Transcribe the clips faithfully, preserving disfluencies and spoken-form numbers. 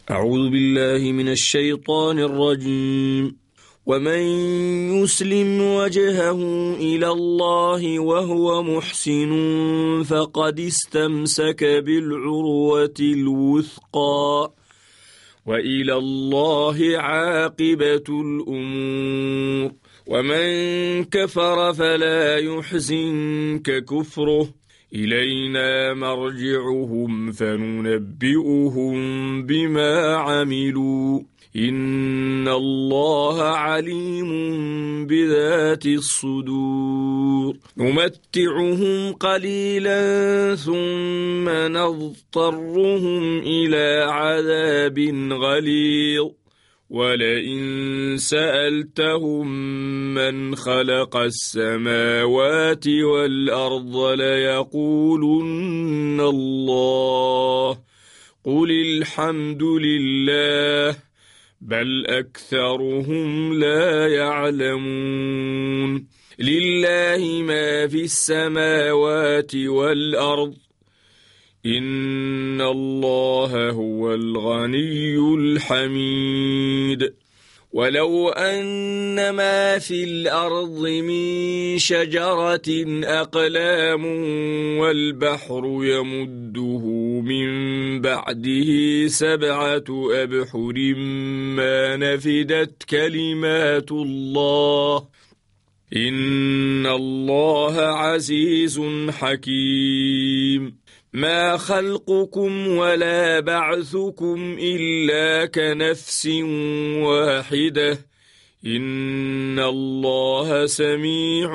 أعوذ بالله من الشيطان الرجيم. ومن يسلم وجهه إلى الله وهو محسن فقد استمسك بالعروة الوثقى وإلى الله عاقبة الأمور. ومن كفر فلا يحزنك كفره إلينا مرجعهم فننبئهم بما عملوا إن الله عليم بذات الصدور. نمتعهم قليلا ثم نضطرهم إلى عذاب غليظ ولئن سألتهم من خلق السماوات والأرض ليقولن الله قل الحمد لله بل أكثرهم لا يعلمون. لله ما في السماوات والأرض إن الله هو الغني الحميد. ولو أن ما في الأرض من شجرة أقلام والبحر يمده من بعده سبعة أبحر ما نفدت كلمات الله إن الله عزيز حكيم. ما خلقكم ولا بعثكم إلا كنفس واحدة إن الله سميع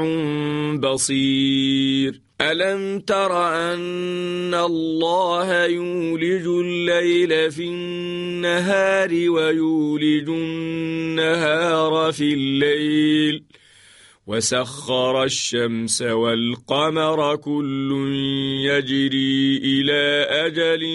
بصير. ألم تر أن الله يولج الليل في النهار ويولج النهار في الليل وسخر الشمس والقمر كل يجري إلى أجل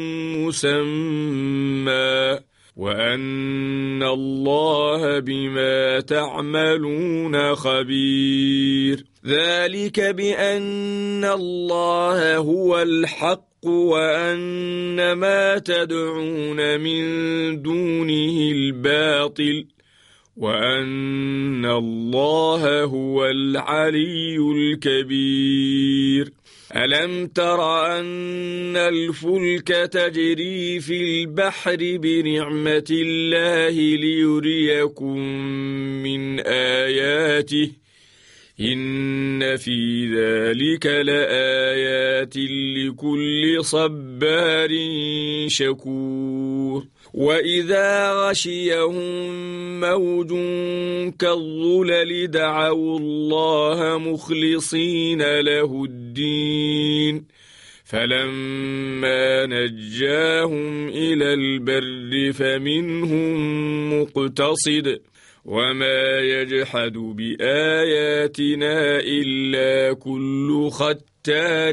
مسمى وأن الله بما تعملون خبير. ذلك بأن الله هو الحق وأن ما تدعون من دونه الباطل وأن الله هو العلي الكبير. ألم تر أن الفلك تجري في البحر بنعمة الله ليريكم من آياته إن في ذلك لآيات لكل صبار شكور. وإذا غشيهم موج كالظلل دعوا الله مخلصين له الدين فلما نجاهم إلى البر فمنهم مقتصد وما يجحد بآياتنا إلا كل ختار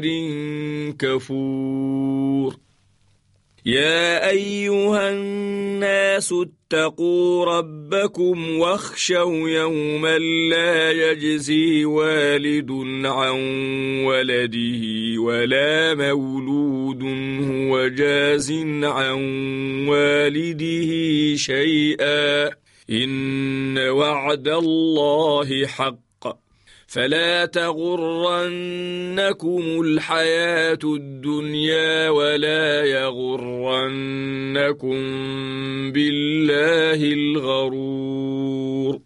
كفور. يا أيها الناس اتقوا ربكم واخشوا يوما لا يجزي والد عن ولده ولا مولود هو جاز عن والده شيئا إن وعد الله حق فلا تغرنكم الحياة الدنيا ولا يغرنكم بالله الغرور.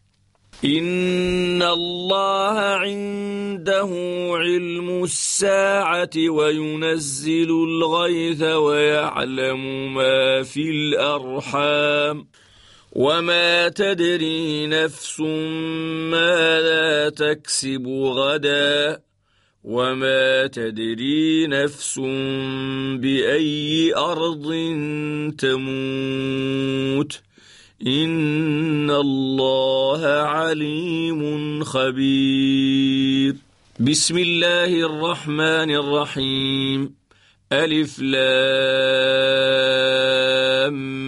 إن الله عنده علم الساعة وينزل الغيث ويعلم ما في الأرحام وما تدري نفس ماذا تكسب غدا وما تدري نفس بأي أرض تموت إن الله عليم خبير. بسم الله الرحمن الرحيم. ألف لام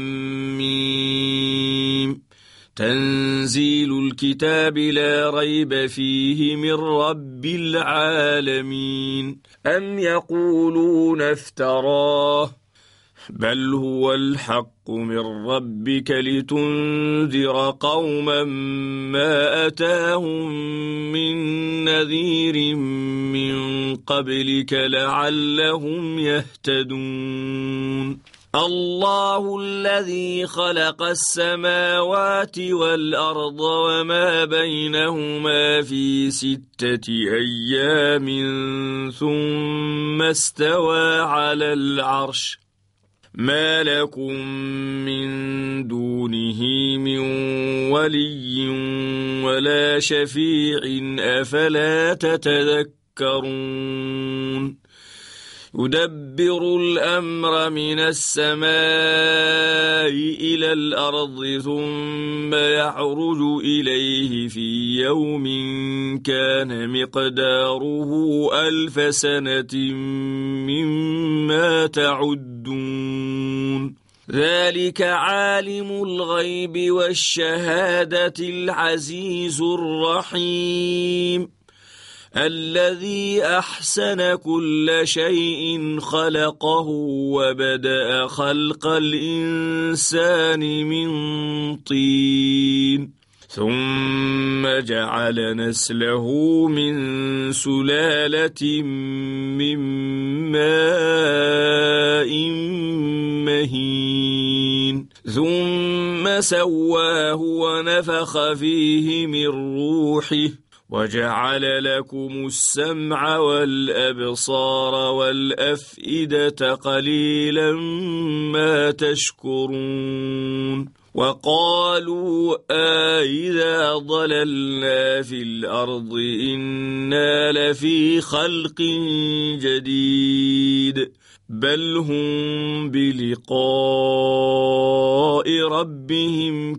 ميم. تنزيل الكتاب لا ريب فيه من رب العالمين. أم يقولون افتراه بل هو الحق من ربك لتنذر قوما ما أتاهم من نذير من قبلك لعلهم يهتدون الله الذي خلق السماوات والأرض وما بينهما في ستة أيام ثم استوى على العرش ما لكم من دونه من ولي ولا شفيع أفلا تتذكرون يدبر الأمر من السماء إلى الأرض ثم يعرج إليه في يوم كان مقداره ألف سنة مما تعدون ذلك عالم الغيب والشهادة العزيز الرحيم الذي أحسن كل شيء خلقه وبدأ خلق الإنسان من طين ثم جعل نسله من سلالة من ماء مهين ثم سواه ونفخ فيه من روحه وجعل لكم السمع والأبصار والأفئدة قليلا ما تشكرون وقالوا أإذا ضللنا في الأرض إنا لفي خلق جديد بل هم بلقاء ربهم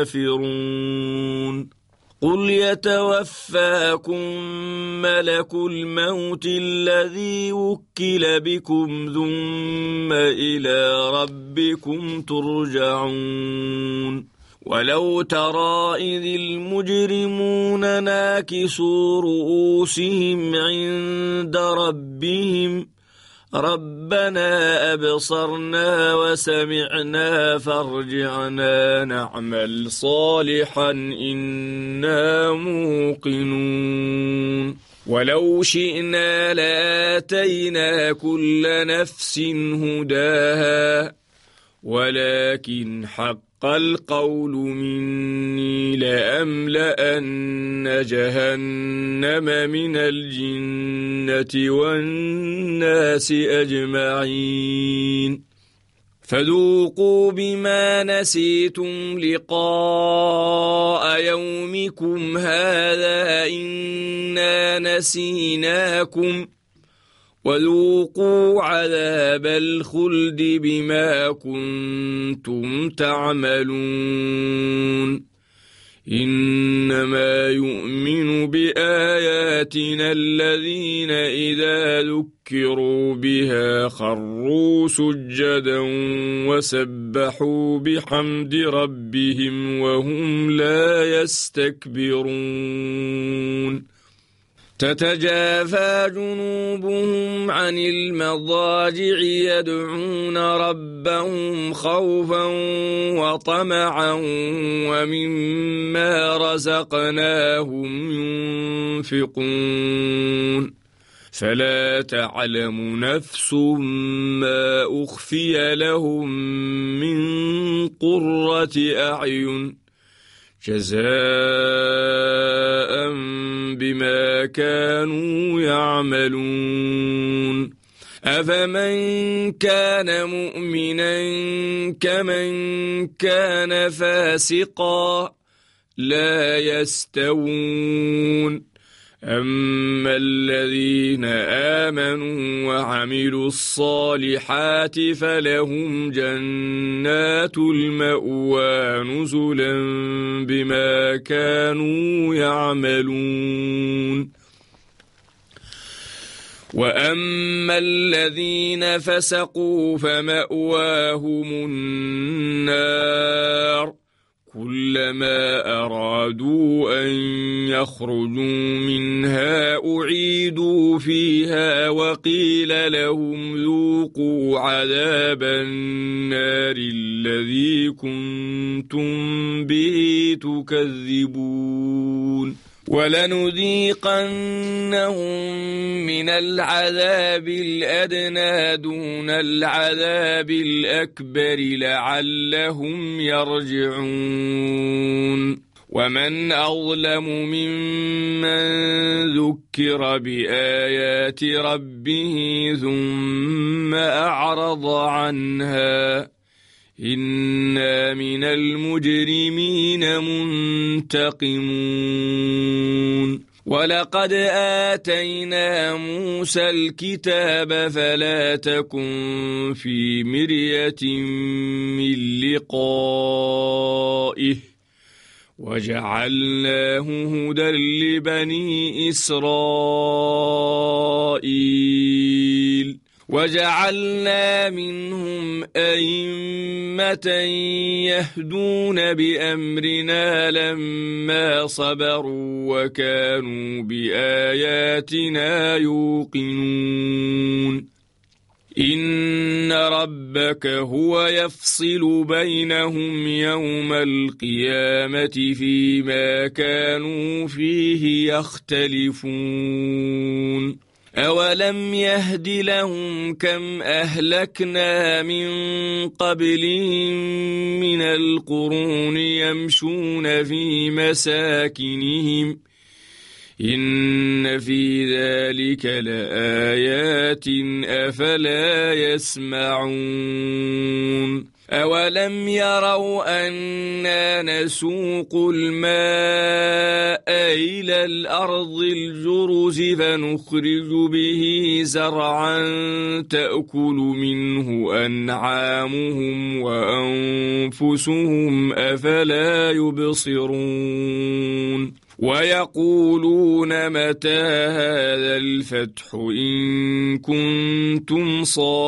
كافرون قل يتوفاكم ملك الموت الذي وكل بكم ثم إلى ربكم ترجعون ولو ترى إذ المجرمون ناكسوا رؤوسهم عند ربهم ربنا أبصرنا وسمعنا فارجعنا نعمل صالحا إنا موقنون ولو شئنا لآتينا كل نفس هداها ولكن حق القول مني لأملأن جهنم من الجنة والناس أجمعين فذوقوا بما نسيتم لقاء يومكم هذا إنا نسيناكم وذوقوا عذاب الخلد بما كنتم تعملون إنما يؤمن بآياتنا الذين إذا ذكروا بها خروا سجدا وسبحوا بحمد ربهم وهم لا يستكبرون تتجافى جنوبهم عن المضاجع يدعون ربهم خوفا وطمعا ومما رزقناهم ينفقون فلا تعلم نفس ما أخفي لهم من قرة أعين جزاء بما كانوا يعملون أفمن كان مؤمنا كمن كان فاسقا لا يستوون أما الذين آمنوا وعملوا الصالحات فلهم جنات المأوى نزلا بما كانوا يعملون وأما الذين فسقوا فمأواهم النار كلما كلما أرادوا أن يخرجوا منها أعيدوا فيها وقيل لهم ذوقوا عذاب النار الذي كنتم به تكذبون ولنذيقنهم من العذاب الأدنى دون العذاب الأكبر لعلهم يرجعون ومن أظلم ممن ذكر بآيات ربه ثم أعرض عنها إنا من المجرمين منتقمون ولقد آتينا موسى الكتاب فلا تكن في مرية من لقائه وجعلناه هدى لبني إسرائيل وجعلنا منهم أئمة يهدون بأمرنا لما صبروا وكانوا بآياتنا يوقنون إن ربك هو يفصل بينهم يوم القيامة فيما كانوا فيه يختلفون أولم يهد لهم كم أهلكنا من قبلهم من القرون يمشون في مساكنهم إن في ذلك لآيات أفلا يسمعون أولم يروا أنا نسوق الماء إلى الأرض الجرز فنخرج به زرعا تأكل منه أنعامهم وأنفسهم أفلا يبصرون ويقولون متى هذا الفتح إن كنتم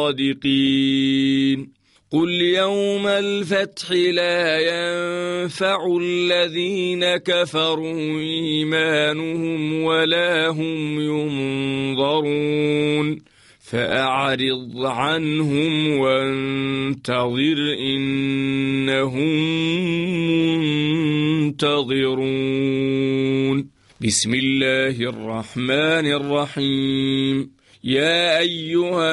صادقين قل يوم الفتح لا ينفع الذين كفروا إيمانهم ولا هم ينظرون فأعرض عنهم وانتظر إنهم منتظرون بسم الله الرحمن الرحيم يا أيها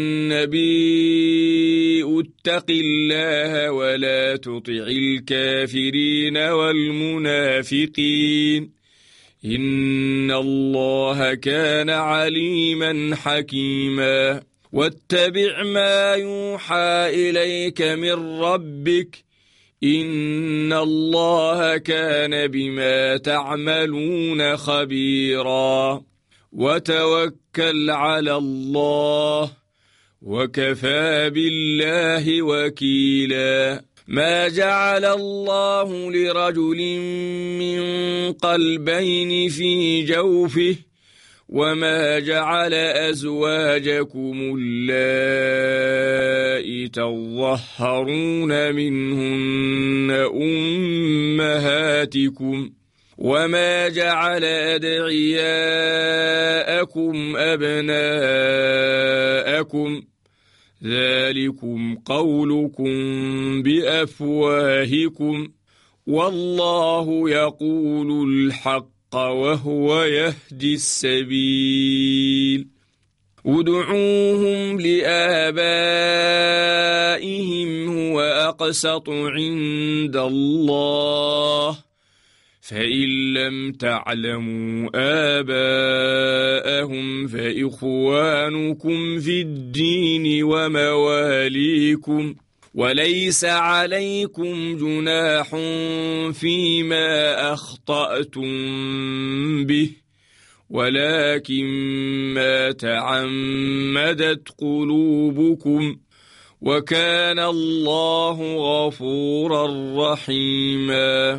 النبي اتق الله ولا تطع الكافرين والمنافقين إن الله كان عليما حكيما واتبع ما يوحى إليك من ربك إن الله كان بما تعملون خبيرا وتوكل على الله وكفى بالله وكيلا ما جعل الله لرجل من قلبين في جوفه وما جعل أزواجكم اللائي تظهرون منهن أمهاتكم وما جعل أدعياءكم أبناءكم ذلكم قولكم بأفواهكم والله يقول الحق وهو يهدي السبيل ادعوهم لآبائهم هو أقسط عند الله فإن لم تعلموا آباءهم فإخوانكم في الدين ومواليكم وليس عليكم جناح فيما أخطأتم به ولكن ما تعمدت قلوبكم وكان الله غفورا رحيما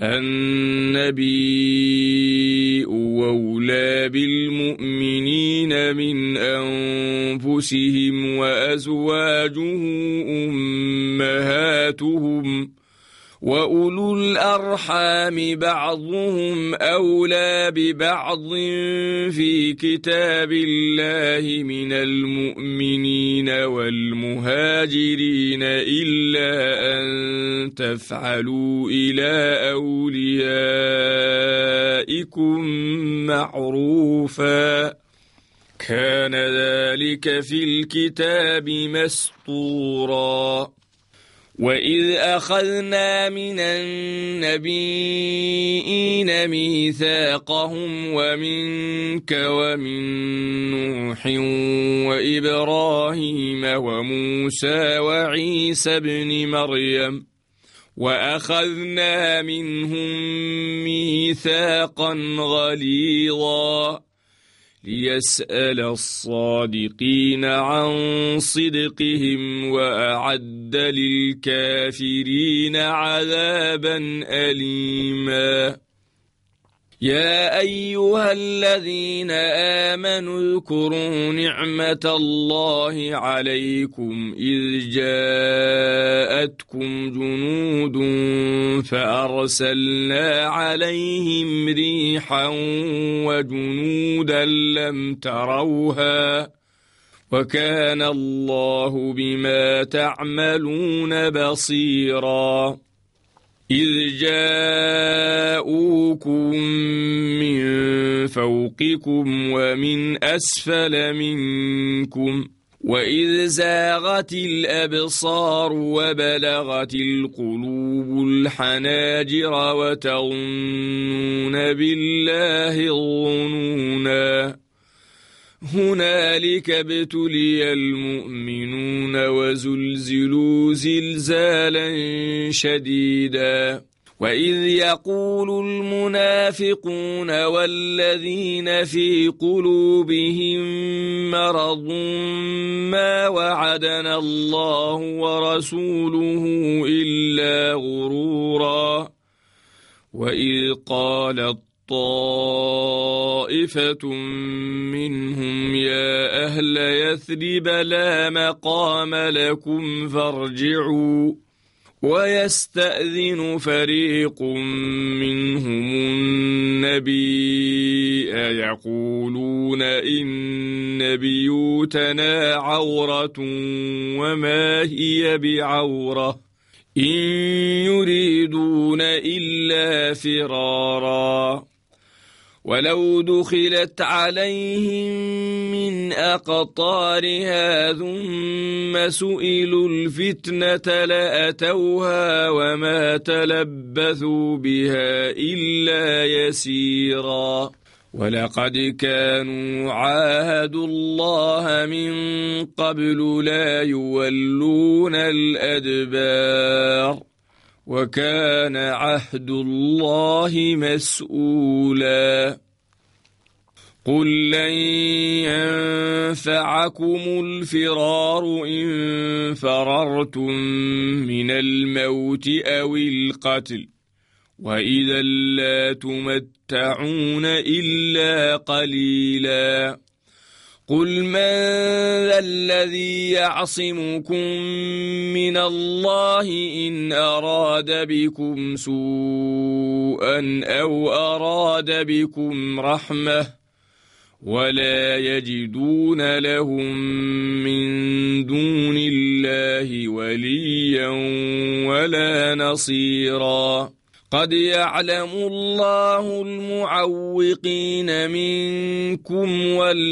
النبي أولى بالمؤمنين من أنفسهم وأزواجه أمهاتهم وأولو الأرحام بعضهم أولى ببعض في كتاب الله من المؤمنين والمهاجرين إلا أن تفعلوا إلى أوليائكم معروفا كان ذلك في الكتاب مسطورا وإذ أخذنا من النبيين ميثاقهم ومنك ومن نوح وإبراهيم وموسى وعيسى ابن مريم وأخذنا منهم ميثاقا غليظا ليسأل الصادقين عن صدقهم وأعد للكافرين عذابا أليما يا أيها الذين آمنوا اذكروا نعمة الله عليكم إذ جاءتكم جنود فأرسلنا عليهم ريحا وجنودا لم تروها وكان الله بما تعملون بصيرا إذ جاءوكم من فوقكم ومن أسفل منكم وإذ زاغت الأبصار وبلغت القلوب الحناجر وتظنون بالله الظنونا هنالك ابتلي المؤمنون وزلزلوا زلزالا شديدا وإذ يقول المنافقون والذين في قلوبهم مرض ما وعدنا الله ورسوله إلا غرورا وإذ قالت طائفة منهم يا أهل يثرب لا مقام لكم فارجعوا ويستأذن فريق منهم النبي يقولون إن بيوتنا عورة وما هي بعورة إن يريدون إلا فرارا ولو دخلت عليهم من أقطارها ثم سئلوا الفتنة لأتوها وما تلبثوا بها إلا يسيرا ولقد كانوا عاهدوا الله من قبل لا يولون الأدبار وكان عهد الله مسؤولا قل لن ينفعكم الفرار إن فررتم من الموت أو القتل وإذا لا تمتعون إلا قليلا قل من ذا الذي يعصمكم من الله إن أراد بكم سوءا أو أراد بكم رحمة ولا يجدون لهم من دون الله وليا ولا نصيرا قد يعلم الله المعوقين منكم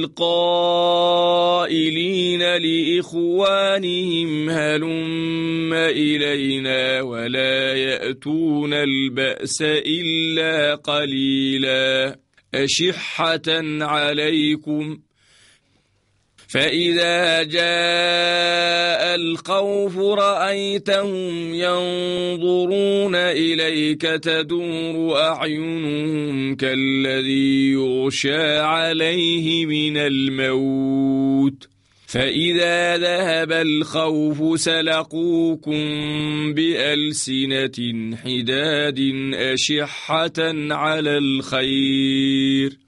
والقائلين لإخوانهم هلم إلينا ولا يأتون البأس إلا قليلا أشحة عليكم فإذا جاء الخوف رأيتهم ينظرون إليك تدور أعينهم كالذي يغشى عليه من الموت فإذا ذهب الخوف سلقوكم بألسنة حداد أشحة على الخير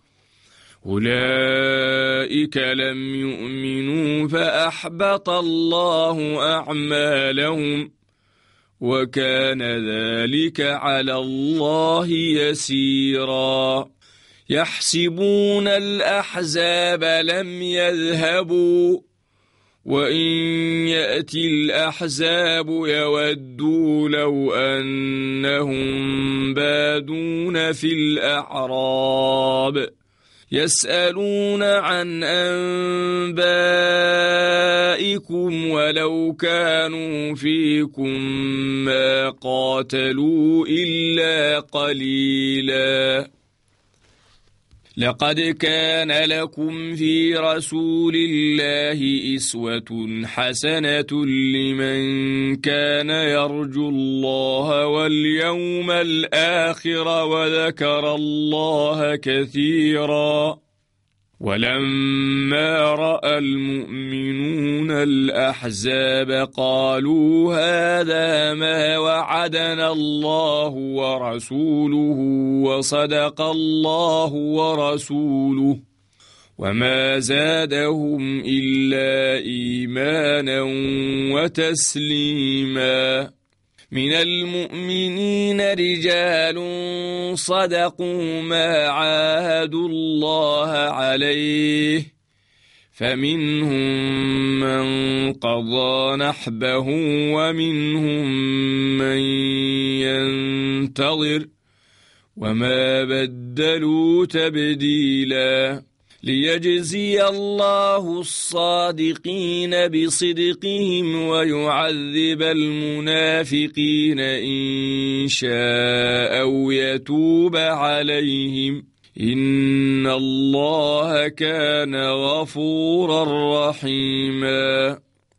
أولئك لم يؤمنوا فأحبط الله أعمالهم وكان ذلك على الله يسيرا يحسبون الأحزاب لم يذهبوا وإن يأتي الأحزاب يودوا لو أنهم بادون في الأعراب يسألون عن أنبائكم ولو كانوا فيكم ما قاتلوا إلا قليلا لقد كان لكم في رسول الله أسوة حسنة لمن كان يرجو الله واليوم الآخر وذكر الله كثيرا ولما رأى المؤمنون الأحزاب قالوا هذا ما وعدنا الله ورسوله وصدق الله ورسوله وما زادهم إلا إيمانا وتسليما من المؤمنين رجال صدقوا ما عاهدوا الله عليه فمنهم من قضى نحبه ومنهم من ينتظر وما بدلوا تبديلا ليجزي الله الصادقين بصدقهم ويعذب المنافقين إن شاء أو يتوب عليهم إن الله كان غفورا رحيما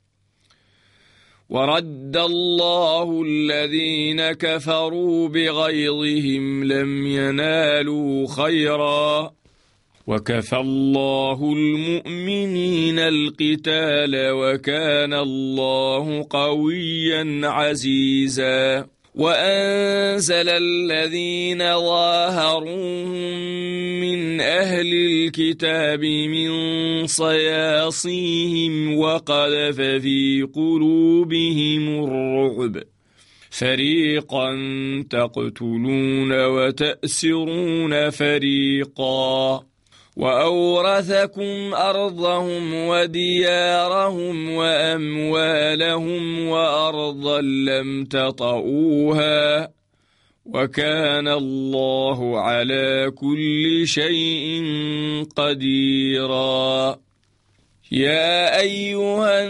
ورد الله الذين كفروا بغيظهم لم ينالوا خيرا وكفى الله المؤمنين القتال وكان الله قويا عزيزا وأنزل الذين ظاهروهم من أهل الكتاب من صياصيهم وقذف في قلوبهم الرعب فريقا تقتلون وتأسرون فريقا وأورثكم أرضهم وديارهم وأموالهم وأرضا لم تطئوها وكان الله على كل شيء قديرا يا أيها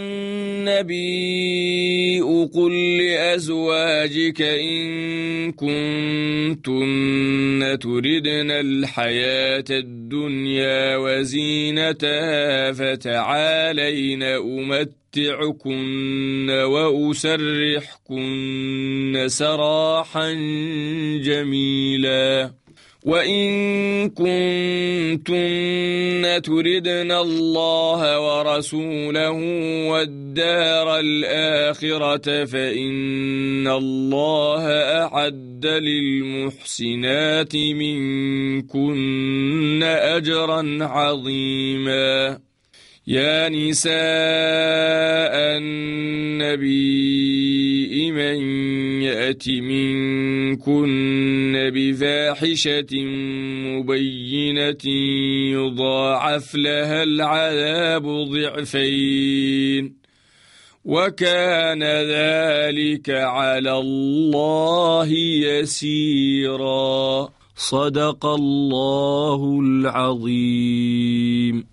النبي قل لأزواجك إن كنتن تردن الحياة الدنيا وزينتها فتعالين أمتعكن وأسرحكن سراحا جميلا وإن كنتن تردن الله ورسوله والدار الآخرة فإن الله أعد للمحسنات منكن أجرا عظيما يا نساء النبي من يأت منكن بفاحشة مبينة يضاعف لها العذاب ضعفين وكان ذلك على الله يسيرا صدق الله العظيم.